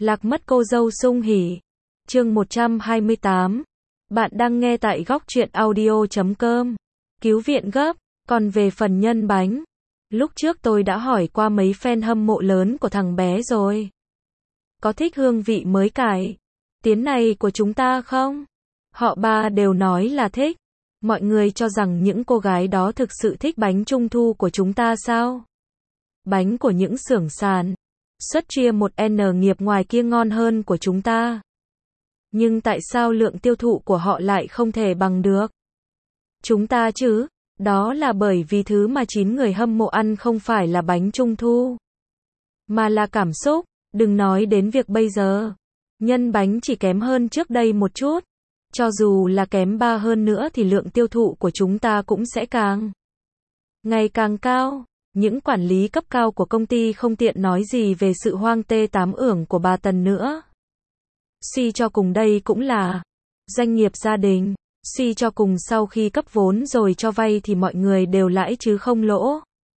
Lạc mất cô dâu sung hỉ. Chương 128. Bạn đang nghe tại góc truyện audio.com. Cứu viện gấp. Còn về phần nhân bánh, lúc trước tôi đã hỏi qua mấy fan hâm mộ lớn của thằng bé rồi. Có thích hương vị mới cải tiến này của chúng ta không? Họ ba đều nói là thích. Mọi người cho rằng những cô gái đó thực sự thích bánh trung thu của chúng ta sao? Bánh của những xưởng sàn xuất chia 1N nghiệp ngoài kia ngon hơn của chúng ta. Nhưng tại sao lượng tiêu thụ của họ lại không thể bằng được chúng ta chứ? Đó là bởi vì thứ mà 9 người hâm mộ ăn không phải là bánh trung thu, mà là cảm xúc. Đừng nói đến việc bây giờ, nhân bánh chỉ kém hơn trước đây một chút. Cho dù là kém 3 hơn nữa thì lượng tiêu thụ của chúng ta cũng sẽ ngày càng cao. Những quản lý cấp cao của công ty không tiện nói gì về sự hoang T8 ưởng của bà Tần nữa. Suy cho cùng đây cũng là doanh nghiệp gia đình. Suy cho cùng sau khi cấp vốn rồi cho vay thì mọi người đều lãi chứ không lỗ.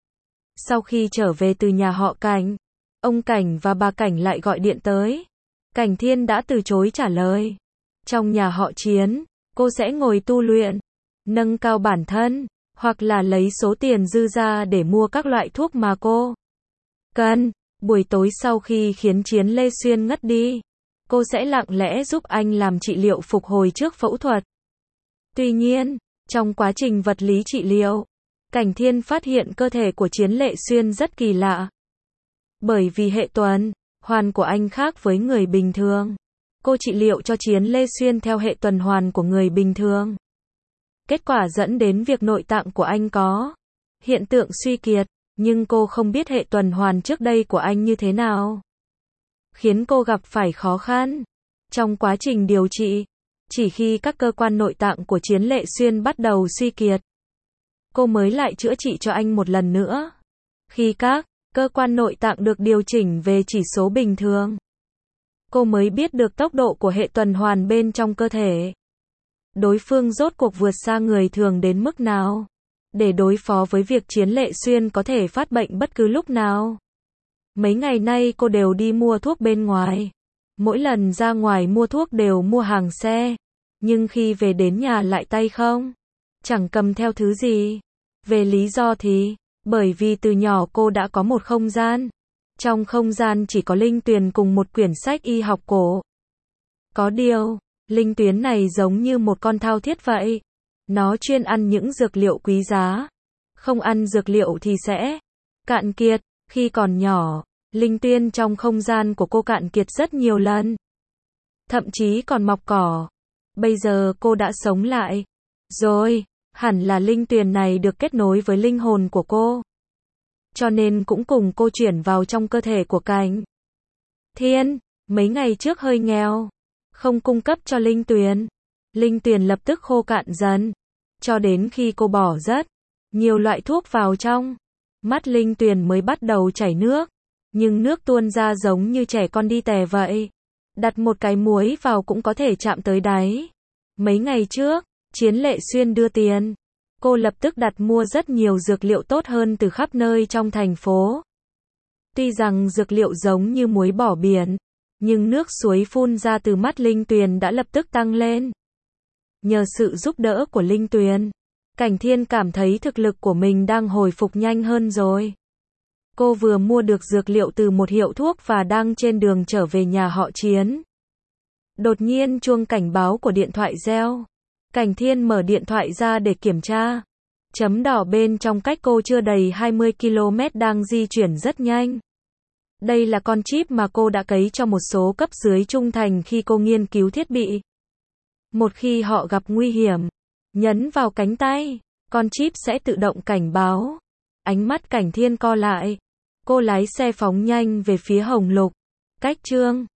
Sau khi trở về từ nhà họ Cảnh, ông Cảnh và bà Cảnh lại gọi điện tới. Cảnh Thiên đã từ chối trả lời. Trong nhà họ Chiến, cô sẽ ngồi tu luyện, nâng cao bản thân, hoặc là lấy số tiền dư ra để mua các loại thuốc mà cô cần. Buổi tối sau khi khiến Chiến Lê Xuyên ngất đi, cô sẽ lặng lẽ giúp anh làm trị liệu phục hồi trước phẫu thuật. Tuy nhiên, trong quá trình vật lý trị liệu, Cảnh Thiên phát hiện cơ thể của Chiến Lệ Xuyên rất kỳ lạ. Bởi vì hệ tuần hoàn của anh khác với người bình thường. Cô trị liệu cho Chiến Lê Xuyên theo hệ tuần hoàn của người bình thường. Kết quả dẫn đến việc nội tạng của anh có hiện tượng suy kiệt, nhưng cô không biết hệ tuần hoàn trước đây của anh như thế nào, khiến cô gặp phải khó khăn trong quá trình điều trị. Chỉ khi các cơ quan nội tạng của Chiến Lệ Xuyên bắt đầu suy kiệt, cô mới lại chữa trị cho anh một lần nữa. Khi các cơ quan nội tạng được điều chỉnh về chỉ số bình thường, cô mới biết được tốc độ của hệ tuần hoàn bên trong cơ thể đối phương rốt cuộc vượt xa người thường đến mức nào, để đối phó với việc Chiến Lệ Xuyên có thể phát bệnh bất cứ lúc nào. Mấy ngày nay cô đều đi mua thuốc bên ngoài. Mỗi lần ra ngoài mua thuốc đều mua hàng xe, nhưng khi về đến nhà lại tay không, chẳng cầm theo thứ gì. Về lý do thì, bởi vì từ nhỏ cô đã có một không gian. Trong không gian chỉ có Linh Tuyền cùng một quyển sách y học cổ. Có điều, Linh Tuyến này giống như một con thao thiết vậy. Nó chuyên ăn những dược liệu quý giá. Không ăn dược liệu thì sẽ cạn kiệt. Khi còn nhỏ, Linh Tuyên trong không gian của cô cạn kiệt rất nhiều lần. Thậm chí còn mọc cỏ. Bây giờ cô đã sống lại rồi, hẳn là Linh Tuyền này được kết nối với linh hồn của cô, cho nên cũng cùng cô chuyển vào trong cơ thể của Cảnh Thiên. Mấy ngày trước hơi nghèo, không cung cấp cho Linh Tuyền. Linh Tuyền lập tức khô cạn dần, cho đến khi cô bỏ rất nhiều loại thuốc vào trong, mắt Linh Tuyền mới bắt đầu chảy nước. Nhưng nước tuôn ra giống như trẻ con đi tè vậy. Đặt một cái muối vào cũng có thể chạm tới đáy. Mấy ngày trước, Chiến Lệ Xuyên đưa tiền. Cô lập tức đặt mua rất nhiều dược liệu tốt hơn từ khắp nơi trong thành phố. Tuy rằng dược liệu giống như muối bỏ biển, nhưng nước suối phun ra từ mắt Linh Tuyền đã lập tức tăng lên. Nhờ sự giúp đỡ của Linh Tuyền, Cảnh Thiên cảm thấy thực lực của mình đang hồi phục nhanh hơn rồi. Cô vừa mua được dược liệu từ một hiệu thuốc và đang trên đường trở về nhà họ Chiến. Đột nhiên chuông cảnh báo của điện thoại reo. Cảnh Thiên mở điện thoại ra để kiểm tra. Chấm đỏ bên trong cách cô chưa đầy 20 km đang di chuyển rất nhanh. Đây là con chip mà cô đã cấy cho một số cấp dưới trung thành khi cô nghiên cứu thiết bị. Một khi họ gặp nguy hiểm, nhấn vào cánh tay, con chip sẽ tự động cảnh báo. Ánh mắt Cảnh Thiên co lại. Cô lái xe phóng nhanh về phía Hồng Lục. Cách Trương